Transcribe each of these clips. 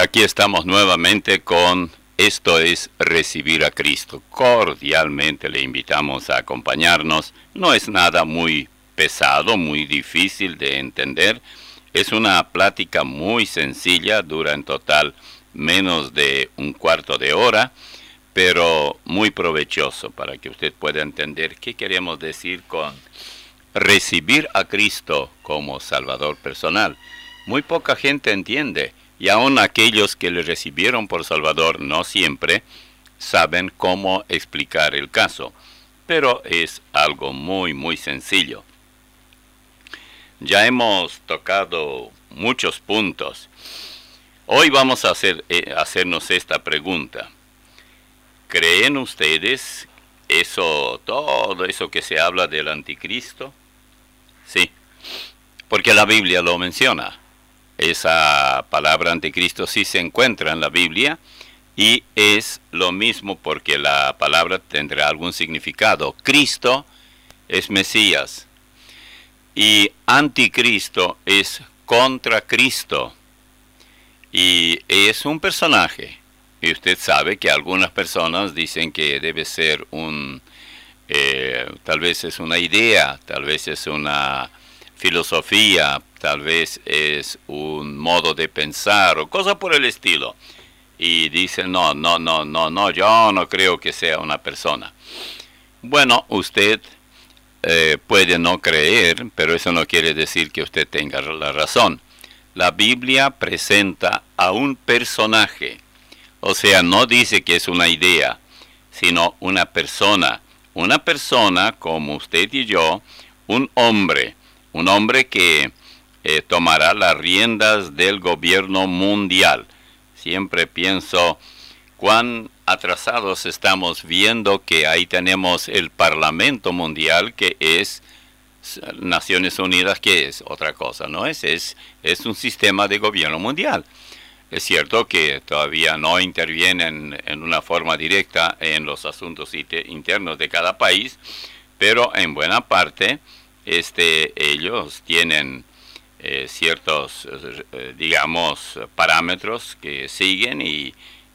Aquí estamos nuevamente con Esto es Recibir a Cristo. Cordialmente le invitamos a acompañarnos. No es nada muy pesado, muy difícil de entender. Es una plática muy sencilla, dura en total menos de un cuarto de hora, pero muy provechoso para que usted pueda entender qué queremos decir con recibir a Cristo como Salvador personal. Muy poca gente entiende. Y aún aquellos que le recibieron por Salvador no siempre saben cómo explicar el caso. Pero es algo muy sencillo. Ya hemos tocado muchos puntos. Hoy vamos a hacernos esta pregunta. ¿Creen ustedes todo eso que se habla del anticristo? Sí, porque la Biblia lo menciona. Esa palabra anticristo sí se encuentra en la Biblia y es lo mismo porque la palabra tendrá algún significado. Cristo es Mesías y anticristo es contra Cristo y es un personaje. Y usted sabe que algunas personas dicen que debe ser tal vez es una idea, tal vez es una filosofía, tal vez es un modo de pensar o cosa por el estilo. Y dicen, no, yo no creo que sea una persona. Bueno, usted puede no creer, pero eso no quiere decir que usted tenga la razón. La Biblia presenta a un personaje, o sea, no dice que es una idea, sino una persona. Una persona como usted y yo, un hombre que tomará las riendas del gobierno mundial. Siempre pienso cuán atrasados estamos viendo que ahí tenemos el Parlamento Mundial, que es Naciones Unidas, que es otra cosa, ¿no? Es un sistema de gobierno mundial. Es cierto que todavía no intervienen en una forma directa en los asuntos internos de cada país, pero en buena parte ellos tienen ciertos, digamos, parámetros que siguen y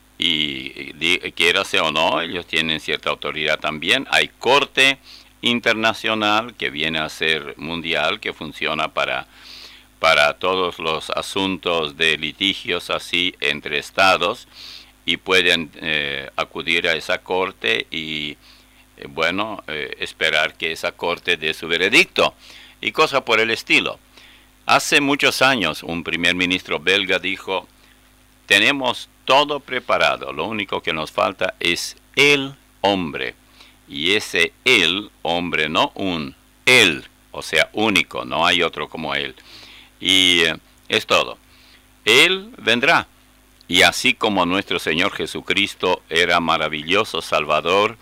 quiera sea o no, ellos tienen cierta autoridad también. Hay corte internacional que viene a ser mundial, que funciona para todos los asuntos de litigios así entre estados y pueden acudir a esa corte y esperar que esa corte dé su veredicto y cosas por el estilo. Hace muchos años un primer ministro belga dijo, tenemos todo preparado, lo único que nos falta es el hombre. Y ese el hombre, no un él, o sea único, no hay otro como él. Y es todo. Él vendrá. Y así como nuestro Señor Jesucristo era maravilloso Salvador,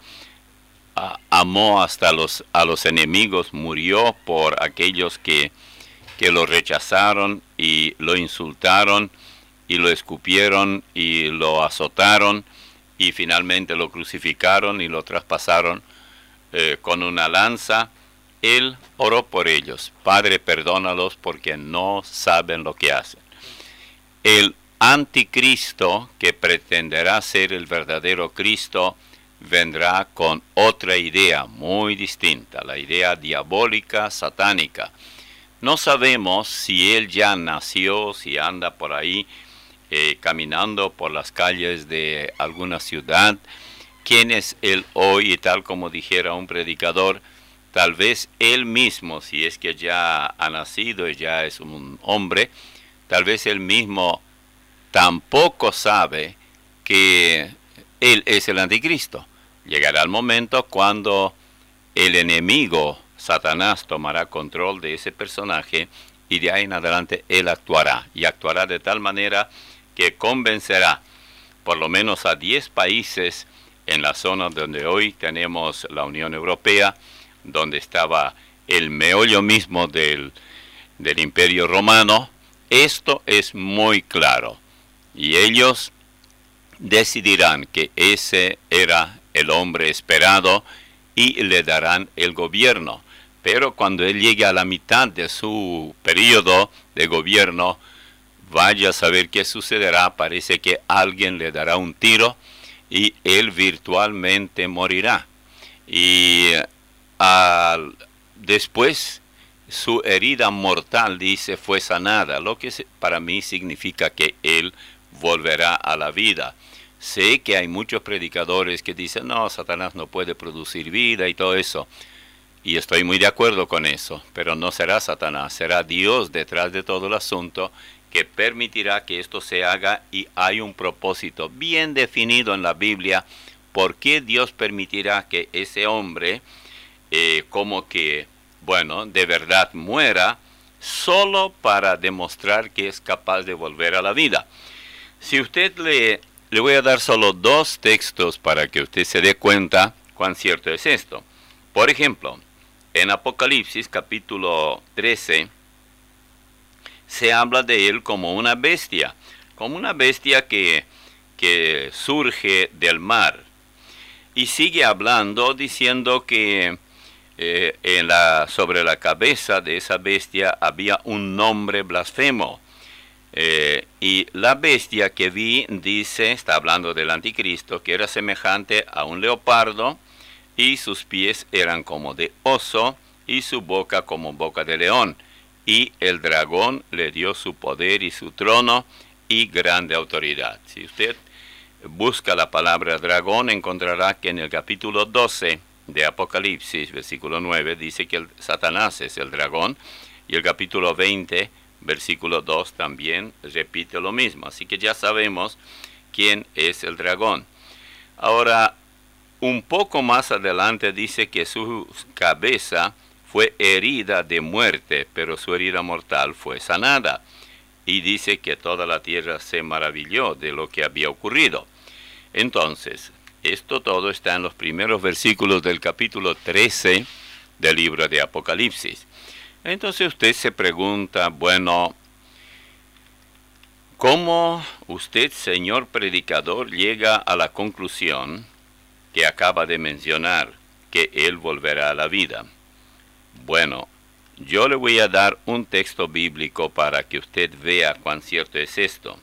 amó hasta a los enemigos, murió por aquellos que lo rechazaron y lo insultaron y lo escupieron y lo azotaron y finalmente lo crucificaron y lo traspasaron con una lanza. Él oró por ellos. Padre, perdónalos porque no saben lo que hacen. El anticristo, que pretenderá ser el verdadero Cristo, vendrá con otra idea muy distinta, la idea diabólica, satánica. No sabemos si él ya nació, si anda por ahí caminando por las calles de alguna ciudad. ¿Quién es él hoy? Y tal como dijera un predicador, tal vez él mismo, si es que ya ha nacido y ya es un hombre, tal vez él mismo tampoco sabe que él es el anticristo. Llegará el momento cuando el enemigo, Satanás, tomará control de ese personaje y de ahí en adelante él actuará. Y actuará de tal manera que convencerá por lo menos a 10 países en la zona donde hoy tenemos la Unión Europea, donde estaba el meollo mismo del Imperio Romano. Esto es muy claro. Y ellos decidirán que ese era el hombre esperado y le darán el gobierno. Pero cuando él llegue a la mitad de su periodo de gobierno, vaya a saber qué sucederá. Parece que alguien le dará un tiro y él virtualmente morirá. Y después su herida mortal, dice, fue sanada, lo que para mí significa que él volverá a la vida. Sé que hay muchos predicadores que dicen, no, Satanás no puede producir vida y todo eso. Y estoy muy de acuerdo con eso, pero no será Satanás, será Dios detrás de todo el asunto que permitirá que esto se haga, y hay un propósito bien definido en la Biblia por qué Dios permitirá que ese hombre como que, bueno, de verdad muera, solo para demostrar que es capaz de volver a la vida. Si usted le voy a dar solo 2 textos para que usted se dé cuenta cuán cierto es esto. Por ejemplo, en Apocalipsis capítulo 13 se habla de él como una bestia que surge del mar. Y sigue hablando diciendo que sobre la cabeza de esa bestia había un nombre blasfemo. Y la bestia que vi, dice, está hablando del anticristo, que era semejante a un leopardo, y sus pies eran como de oso, y su boca como boca de león. Y el dragón le dio su poder y su trono y grande autoridad. Si usted busca la palabra dragón, encontrará que en el capítulo 12 de Apocalipsis, versículo 9, dice que Satanás es el dragón, y el capítulo 20, versículo 2 también repite lo mismo. Así que ya sabemos quién es el dragón. Ahora, un poco más adelante dice que su cabeza fue herida de muerte, pero su herida mortal fue sanada. Y dice que toda la tierra se maravilló de lo que había ocurrido. Entonces, esto todo está en los primeros versículos del capítulo 13 del libro de Apocalipsis. Entonces usted se pregunta, bueno, ¿cómo usted, señor predicador, llega a la conclusión que acaba de mencionar, que él volverá a la vida? Bueno, yo le voy a dar un texto bíblico para que usted vea cuán cierto es esto.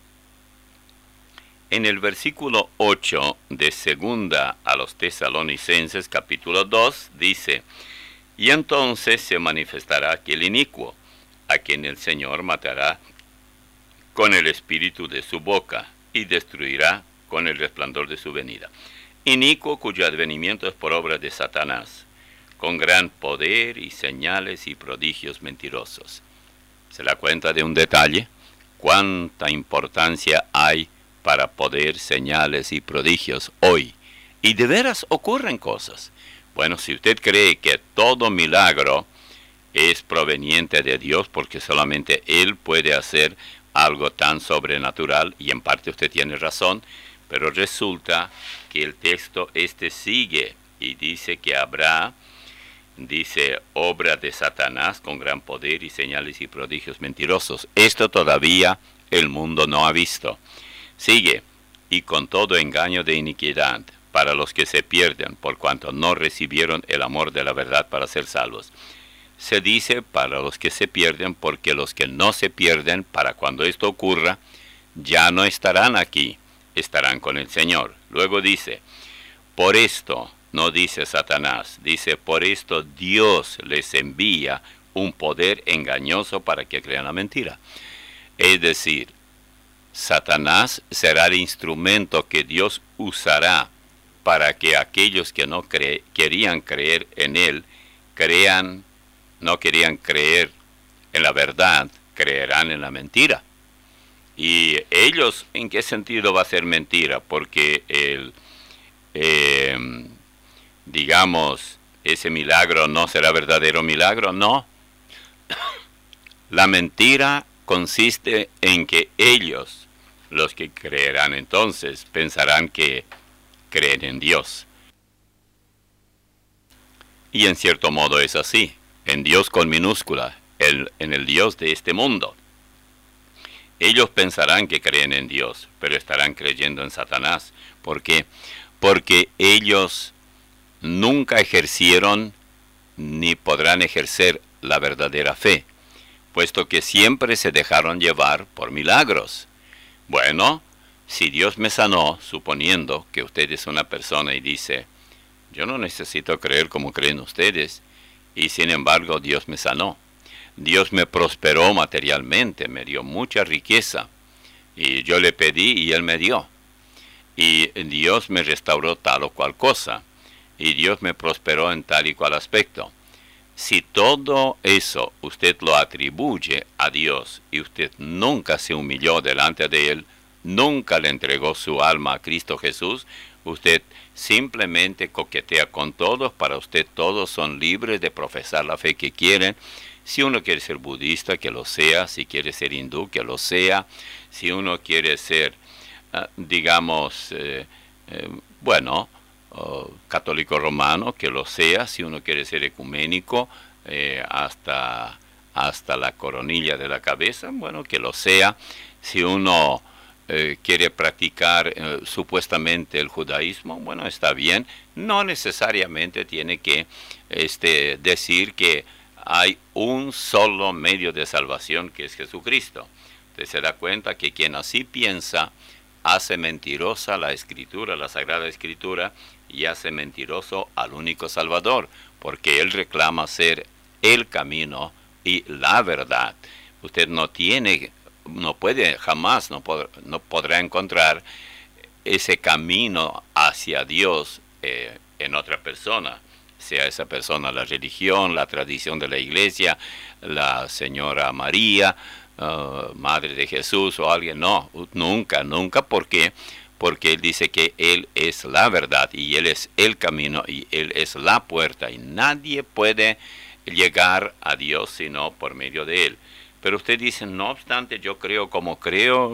En el versículo 8 de segunda a los Tesalonicenses, capítulo 2, dice: y entonces se manifestará aquel inicuo, a quien el Señor matará con el espíritu de su boca, y destruirá con el resplandor de su venida. Inicuo cuyo advenimiento es por obra de Satanás, con gran poder y señales y prodigios mentirosos. ¿Se da cuenta de un detalle? ¿Cuánta importancia hay para poder, señales y prodigios hoy? Y de veras ocurren cosas. Bueno, si usted cree que todo milagro es proveniente de Dios, porque solamente Él puede hacer algo tan sobrenatural, y en parte usted tiene razón, pero resulta que el texto sigue y dice que habrá, dice, obra de Satanás con gran poder y señales y prodigios mentirosos. Esto todavía el mundo no ha visto. Sigue, y con todo engaño de iniquidad para los que se pierden, por cuanto no recibieron el amor de la verdad para ser salvos. Se dice para los que se pierden, porque los que no se pierden, para cuando esto ocurra, ya no estarán aquí, estarán con el Señor. Luego dice, por esto, no dice Satanás, dice, por esto Dios les envía un poder engañoso para que crean la mentira. Es decir, Satanás será el instrumento que Dios usará para que aquellos que no querían creer en Él, no querían creer en la verdad, creerán en la mentira. Y ellos, ¿en qué sentido va a ser mentira? Porque digamos, ese milagro no será verdadero milagro, no. La mentira consiste en que ellos, los que creerán entonces, pensarán que creen en Dios. Y en cierto modo es así, en Dios con minúscula, en el Dios de este mundo. Ellos pensarán que creen en Dios, pero estarán creyendo en Satanás. ¿Por qué? Porque ellos nunca ejercieron ni podrán ejercer la verdadera fe. puesto que siempre se dejaron llevar por milagros. Bueno, si Dios me sanó, suponiendo que usted es una persona y dice, yo no necesito creer como creen ustedes, y sin embargo Dios me sanó. Dios me prosperó materialmente, me dio mucha riqueza, y yo le pedí y Él me dio. Y Dios me restauró tal o cual cosa, y Dios me prosperó en tal y cual aspecto. Si todo eso usted lo atribuye a Dios y usted nunca se humilló delante de Él, nunca le entregó su alma a Cristo Jesús, usted simplemente coquetea con todos. Para usted todos son libres de profesar la fe que quieren. Si uno quiere ser budista, que lo sea. Si quiere ser hindú, que lo sea. Si uno quiere ser, católico romano, que lo sea. Si uno quiere ser ecuménico, hasta la coronilla de la cabeza, bueno, que lo sea. Si uno quiere practicar supuestamente el judaísmo, bueno, está bien. No necesariamente tiene que decir que hay un solo medio de salvación, que es Jesucristo. Usted se da cuenta que quien así piensa hace mentirosa la Escritura, la Sagrada Escritura, y hace mentiroso al único Salvador, porque Él reclama ser el camino y la verdad. Usted no puede jamás, no podrá encontrar ese camino hacia Dios en otra persona, sea esa persona la religión, la tradición de la iglesia, la señora María, Madre de Jesús o alguien. No, nunca, porque Él dice que Él es la verdad y Él es el camino y Él es la puerta, y nadie puede llegar a Dios sino por medio de Él. Pero usted dice, no obstante, yo creo como creo,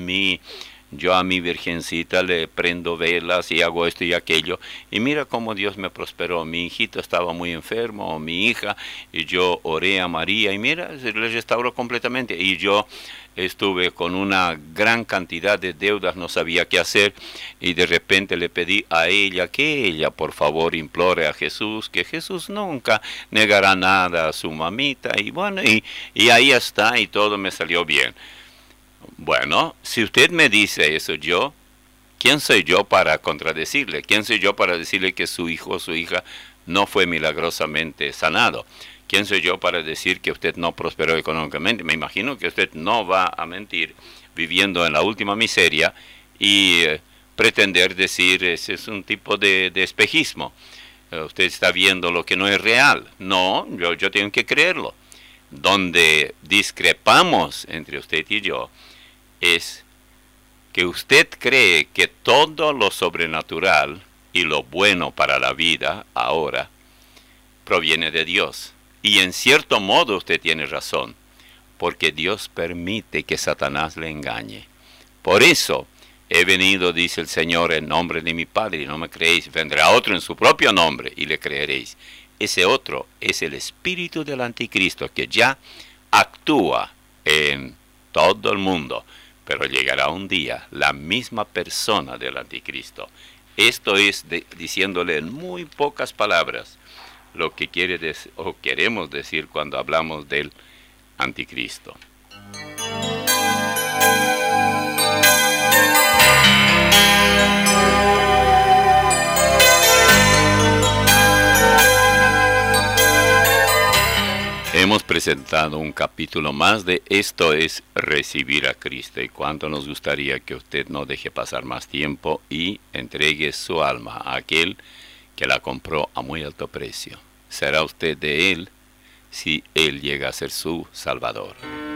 yo a mi virgencita le prendo velas y hago esto y aquello, y mira cómo Dios me prosperó. Mi hijito estaba muy enfermo, o mi hija, y yo oré a María, y mira, se le restauró completamente. Y yo estuve con una gran cantidad de deudas, no sabía qué hacer, y de repente le pedí a ella que ella por favor implore a Jesús, que Jesús nunca negará nada a su mamita, y bueno, y ahí está, y todo me salió bien. Bueno, si usted me dice eso, ¿quién soy yo para contradecirle? ¿Quién soy yo para decirle que su hijo o su hija no fue milagrosamente sanado? ¿Quién soy yo para decir que usted no prosperó económicamente? Me imagino que usted no va a mentir viviendo en la última miseria y pretender decir ese es un tipo de espejismo. Usted está viendo lo que no es real. No, yo tengo que creerlo. Donde discrepamos entre usted y yo es que usted cree que todo lo sobrenatural y lo bueno para la vida ahora proviene de Dios. Y en cierto modo usted tiene razón, porque Dios permite que Satanás le engañe. Por eso he venido, dice el Señor, en nombre de mi Padre, y no me creéis. Vendrá otro en su propio nombre y le creeréis. Ese otro es el espíritu del anticristo, que ya actúa en todo el mundo. Pero llegará un día la misma persona del anticristo. Esto es diciéndole en muy pocas palabras lo que queremos decir cuando hablamos del anticristo. Hemos presentado un capítulo más de Esto es Recibir a Cristo, y cuánto nos gustaría que usted no deje pasar más tiempo y entregue su alma a aquel que la compró a muy alto precio. Será usted de Él si Él llega a ser su Salvador.